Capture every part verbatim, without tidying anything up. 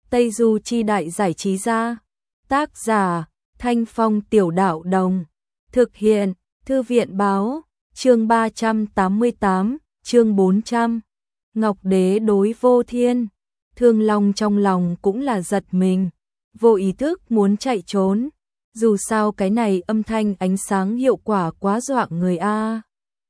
Tây Du Chi Đại Giải Trí Gia. Tác giả Thanh Phong Tiểu Đạo Đồng. Thực hiện Thư viện Báo. Chương ba trăm tám mươi tám, chương bốn trăm. Ngọc Đế đối Vô Thiên. Thương Long trong lòng cũng là giật mình, vô ý thức muốn chạy trốn. Dù sao cái này âm thanh ánh sáng hiệu quả quá dọa người a.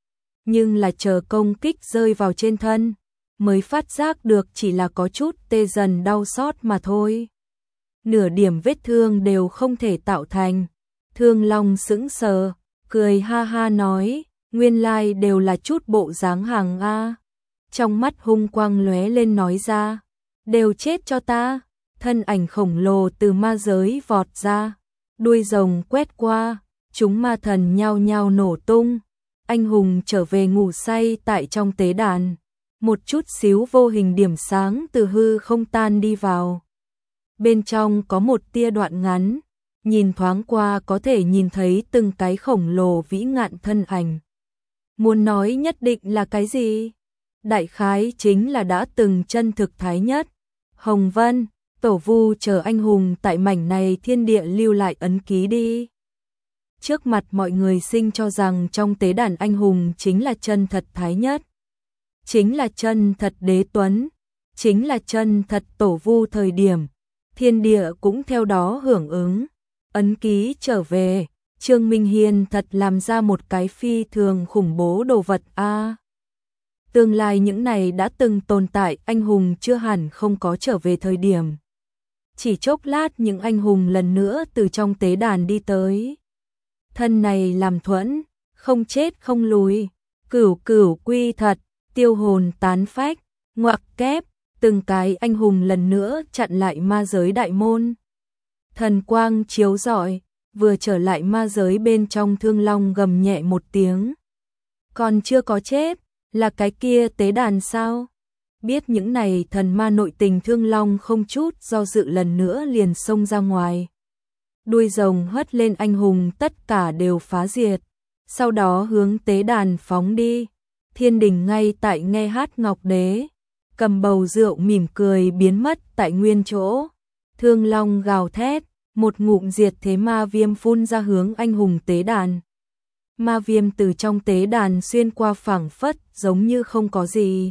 Nhưng là chờ công kích rơi vào trên thân, mới phát giác được chỉ là có chút tê dần đau xót mà thôi. Nửa điểm vết thương đều không thể tạo thành. Thương Long sững sờ, cười ha ha nói, nguyên lai đều là chút bộ dáng hàng a. Trong mắt hung quang lóe lên nói ra, đều chết cho ta. Thân ảnh khổng lồ từ ma giới vọt ra, đuôi rồng quét qua, chúng ma thần nhao nhao nổ tung. Anh hùng trở về ngủ say tại trong tế đàn. Một chút xíu vô hình điểm sáng từ hư không tan đi vào. Bên trong có một tia đoạn ngắn, nhìn thoáng qua có thể nhìn thấy từng cái khổng lồ vĩ ngạn thân ảnh. Muốn nói nhất định là cái gì? Đại khái chính là đã từng chân thực thái nhất. Hồng Vân, Tổ Vu chờ anh hùng tại mảnh này thiên địa lưu lại ấn ký đi. Trước mặt mọi người sinh cho rằng trong tế đàn anh hùng chính là chân thật thái nhất, chính là chân thật đế tuấn, chính là chân thật Tổ Vu thời điểm. Thiên địa cũng theo đó hưởng ứng. Ấn ký trở về, Trương Minh Hiên thật làm ra một cái phi thường khủng bố đồ vật a. À, tương lai những này đã từng tồn tại anh hùng chưa hẳn không có trở về thời điểm. Chỉ chốc lát những anh hùng lần nữa từ trong tế đàn đi tới. Thân này làm thuẫn, không chết không lùi, cửu cửu quy thật, tiêu hồn tán phách, ngoặc kép, từng cái anh hùng lần nữa chặn lại ma giới đại môn. Thần quang chiếu rọi, vừa trở lại ma giới bên trong Thương Long gầm nhẹ một tiếng. Còn chưa có chết, là cái kia tế đàn sao? Biết những này thần ma nội tình Thương Long không chút do dự lần nữa liền xông ra ngoài. Đuôi rồng hất lên anh hùng tất cả đều phá diệt, sau đó hướng tế đàn phóng đi. Thiên đình ngay tại nghe hát Ngọc Đế, cầm bầu rượu mỉm cười biến mất tại nguyên chỗ. Thương Long gào thét, một ngụm diệt thế ma viêm phun ra hướng anh hùng tế đàn. Ma viêm từ trong tế đàn xuyên qua phảng phất giống như không có gì.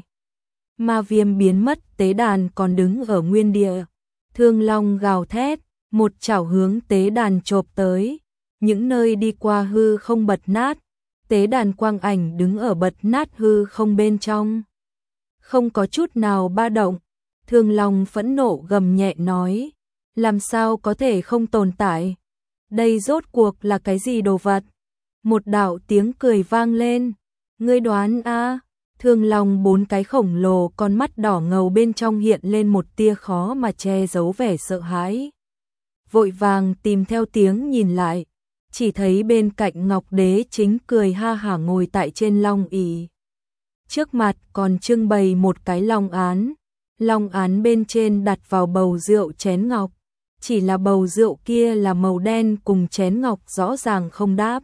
Ma viêm biến mất, tế đàn còn đứng ở nguyên địa. Thương Long gào thét, một chảo hướng tế đàn chộp tới. Những nơi đi qua hư không bật nát, tế đàn quang ảnh đứng ở bật nát hư không bên trong. Không có chút nào ba động. Thương Long phẫn nộ gầm nhẹ nói, làm sao có thể không tồn tại? Đây rốt cuộc là cái gì đồ vật? Một đạo tiếng cười vang lên. Ngươi đoán a? Thương Long bốn cái khổng lồ con mắt đỏ ngầu bên trong hiện lên một tia khó mà che giấu vẻ sợ hãi. Vội vàng tìm theo tiếng nhìn lại, chỉ thấy bên cạnh Ngọc Đế chính cười ha hả ngồi tại trên long ỷ. Trước mặt còn trưng bày một cái long án, long án bên trên đặt vào bầu rượu chén ngọc, chỉ là bầu rượu kia là màu đen cùng chén ngọc rõ ràng không đáp,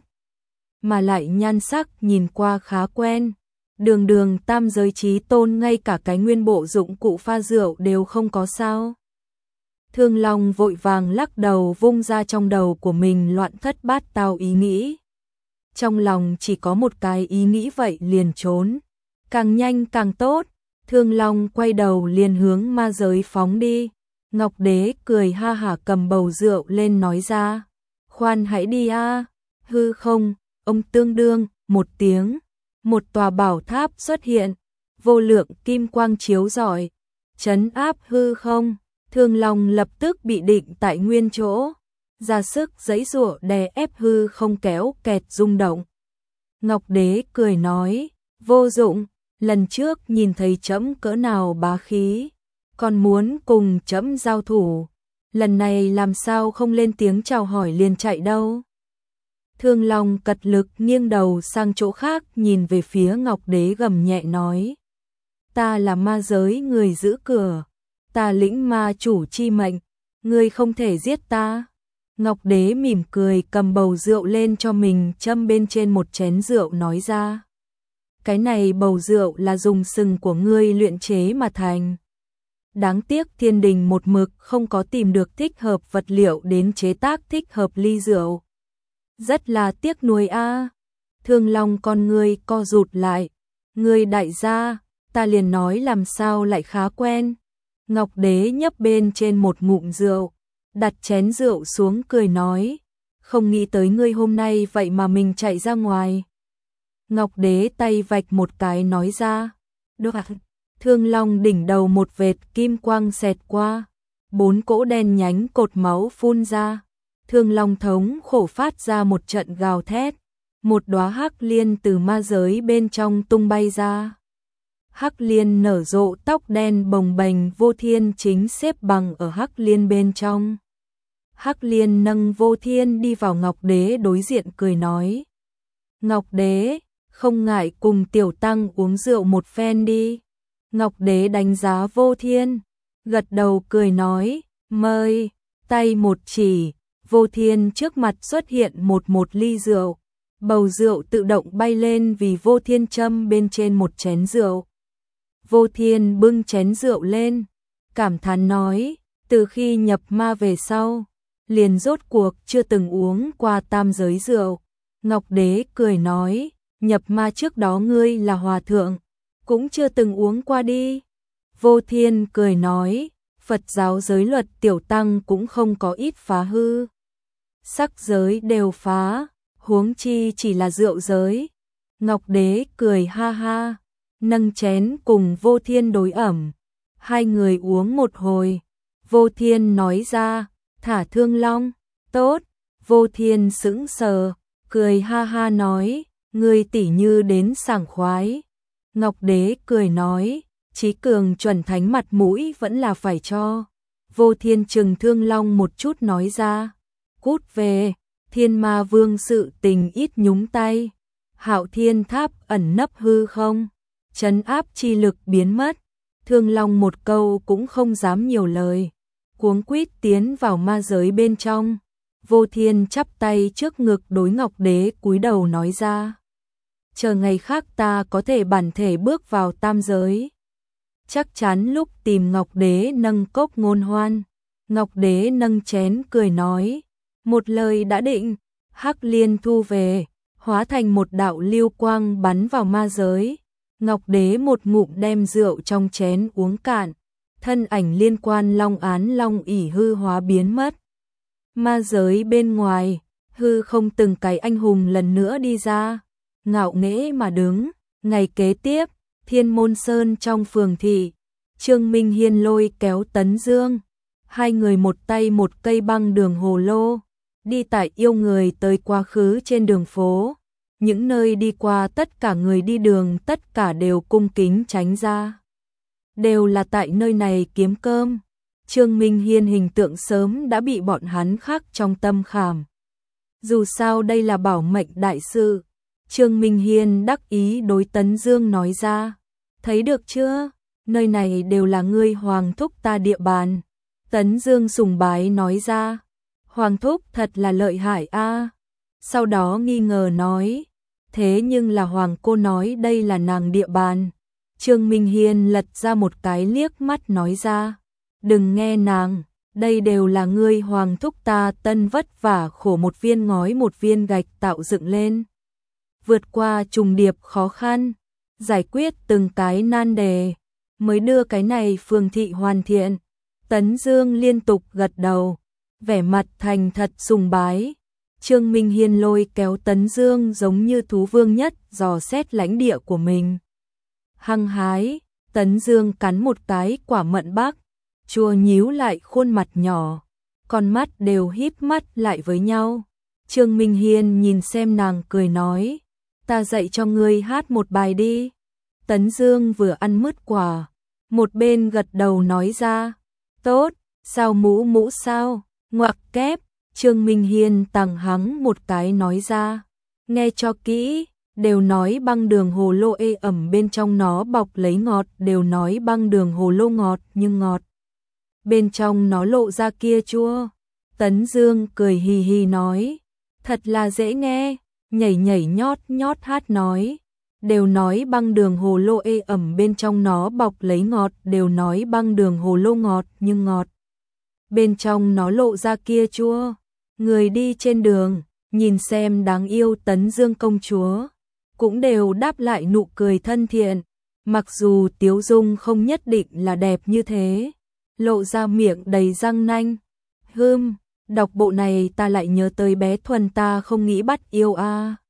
mà lại nhan sắc nhìn qua khá quen. Đường đường tam giới chí tôn ngay cả cái nguyên bộ dụng cụ pha rượu đều không có sao? Thương Long vội vàng lắc đầu vung ra trong đầu của mình loạn thất bát tao ý nghĩ. Trong lòng chỉ có một cái ý nghĩ vậy liền trốn. Càng nhanh càng tốt. Thương Long quay đầu liền hướng ma giới phóng đi. Ngọc Đế cười ha hả cầm bầu rượu lên nói ra. Khoan hãy đi a. Hư không, ông tương đương, một tiếng. Một tòa bảo tháp xuất hiện. Vô lượng kim quang chiếu rọi, trấn áp hư không. Thương Long lập tức bị định tại nguyên chỗ, ra sức giãy giụa đè ép hư không kéo kẹt rung động. Ngọc Đế cười nói, vô dụng, lần trước nhìn thấy trẫm cỡ nào bá khí, còn muốn cùng trẫm giao thủ, lần này làm sao không lên tiếng chào hỏi liền chạy đâu. Thương Long cật lực nghiêng đầu sang chỗ khác nhìn về phía Ngọc Đế gầm nhẹ nói, ta là ma giới người giữ cửa. Ta lĩnh ma chủ chi mệnh, ngươi không thể giết ta. Ngọc Đế mỉm cười cầm bầu rượu lên cho mình châm bên trên một chén rượu nói ra. Cái này bầu rượu là dùng sừng của ngươi luyện chế mà thành. Đáng tiếc thiên đình một mực không có tìm được thích hợp vật liệu đến chế tác thích hợp ly rượu. Rất là tiếc nuối a. Thương Long con ngươi co rụt lại. Ngươi đại gia, ta liền nói làm sao lại khá quen. Ngọc Đế nhấp bên trên một ngụm rượu, đặt chén rượu xuống cười nói, không nghĩ tới ngươi hôm nay vậy mà mình chạy ra ngoài. Ngọc Đế tay vạch một cái nói ra, được à? Thương Long đỉnh đầu một vệt kim quang xẹt qua, bốn cỗ đen nhánh cột máu phun ra. Thương Long thống khổ phát ra một trận gào thét, một đóa hắc liên từ ma giới bên trong tung bay ra. Hắc liên nở rộ tóc đen bồng bềnh, Vô Thiên chính xếp bằng ở hắc liên bên trong. Hắc liên nâng Vô Thiên đi vào Ngọc Đế đối diện cười nói, Ngọc Đế, không ngại cùng tiểu tăng uống rượu một phen đi. Ngọc Đế đánh giá Vô Thiên, gật đầu cười nói, mời. Tay một chỉ, Vô Thiên trước mặt xuất hiện một một ly rượu. Bầu rượu tự động bay lên vì Vô Thiên châm bên trên một chén rượu. Vô Thiên bưng chén rượu lên, cảm thán nói, từ khi nhập ma về sau, liền rốt cuộc chưa từng uống qua tam giới rượu. Ngọc Đế cười nói, nhập ma trước đó ngươi là hòa thượng, cũng chưa từng uống qua đi. Vô Thiên cười nói, Phật giáo giới luật tiểu tăng cũng không có ít phá hư. Sắc giới đều phá, huống chi chỉ là rượu giới. Ngọc Đế cười ha ha, nâng chén cùng Vô Thiên đối ẩm. Hai người uống một hồi, Vô Thiên nói ra, thả Thương Long, tốt. Vô Thiên sững sờ, cười ha ha nói, ngươi tỷ như đến sảng khoái. Ngọc Đế cười nói, Chí Cường chuẩn thánh mặt mũi vẫn là phải cho. Vô Thiên trừng Thương Long một chút nói ra, cút về, Thiên Ma Vương sự tình ít nhúng tay. Hạo Thiên Tháp ẩn nấp hư không, trấn áp chi lực biến mất. Thương Long một câu cũng không dám nhiều lời, cuống quýt tiến vào ma giới bên trong. Vô Thiên chắp tay trước ngực đối Ngọc Đế cúi đầu nói ra, chờ ngày khác ta có thể bản thể bước vào tam giới. Chắc chắn lúc tìm Ngọc Đế nâng cốc ngôn hoan. Ngọc Đế nâng chén cười nói, một lời đã định. Hắc liên thu về, hóa thành một đạo lưu quang bắn vào ma giới. Ngọc Đế một ngụm đem rượu trong chén uống cạn, thân ảnh liên quan Long Án Long ỷ hư hóa biến mất. Ma giới bên ngoài, hư không từng cái anh hùng lần nữa đi ra, ngạo nghễ mà đứng. Ngày kế tiếp, Thiên Môn Sơn trong phường thị, Trương Minh Hiên lôi kéo Tấn Dương, hai người một tay một cây băng đường hồ lô, đi tại yêu người tới quá khứ trên đường phố. Những nơi đi qua tất cả người đi đường tất cả đều cung kính tránh ra, đều là tại nơi này kiếm cơm. Trương Minh Hiên hình tượng sớm đã bị bọn hắn khắc trong tâm khảm. Dù sao đây là bảo mệnh đại sự. Trương Minh Hiên đắc ý đối Tấn Dương nói ra, thấy được chưa, nơi này đều là ngươi Hoàng thúc ta địa bàn. Tấn Dương sùng bái nói ra, Hoàng thúc thật là lợi hại a. Sau đó nghi ngờ nói, thế nhưng là Hoàng cô nói đây là nàng địa bàn. Trương Minh Hiên lật ra một cái liếc mắt nói ra, đừng nghe nàng, đây đều là ngươi Hoàng thúc ta tân vất vả khổ một viên ngói một viên gạch tạo dựng lên. Vượt qua trùng điệp khó khăn, giải quyết từng cái nan đề, mới đưa cái này phường thị hoàn thiện. Tấn Dương liên tục gật đầu, vẻ mặt thành thật sùng bái. Trương Minh Hiên lôi kéo Tấn Dương giống như thú vương nhất dò xét lãnh địa của mình. Hăng hái, Tấn Dương cắn một cái quả mận bắc, chua nhíu lại khuôn mặt nhỏ, con mắt đều híp mắt lại với nhau. Trương Minh Hiên nhìn xem nàng cười nói, ta dạy cho ngươi hát một bài đi. Tấn Dương vừa ăn mứt quả, một bên gật đầu nói ra, tốt, sao mũ mũ sao, ngoặc kép. Trương Minh Hiên tằng hắng một cái nói ra, nghe cho kỹ, đều nói băng đường hồ lô ê ẩm bên trong nó bọc lấy ngọt, đều nói băng đường hồ lô ngọt nhưng ngọt, bên trong nó lộ ra kia chua. Tấn Dương cười hì hì nói, thật là dễ nghe, nhảy nhảy nhót nhót hát nói, đều nói băng đường hồ lô ê ẩm bên trong nó bọc lấy ngọt, đều nói băng đường hồ lô ngọt nhưng ngọt. Bên trong nó lộ ra kia chua. Người đi trên đường, nhìn xem đáng yêu Tấn Dương công chúa, cũng đều đáp lại nụ cười thân thiện, mặc dù Tiếu Dung không nhất định là đẹp như thế, lộ ra miệng đầy răng nanh. Hưm, đọc bộ này ta lại nhớ tới bé Thuần ta không nghĩ bắt yêu a.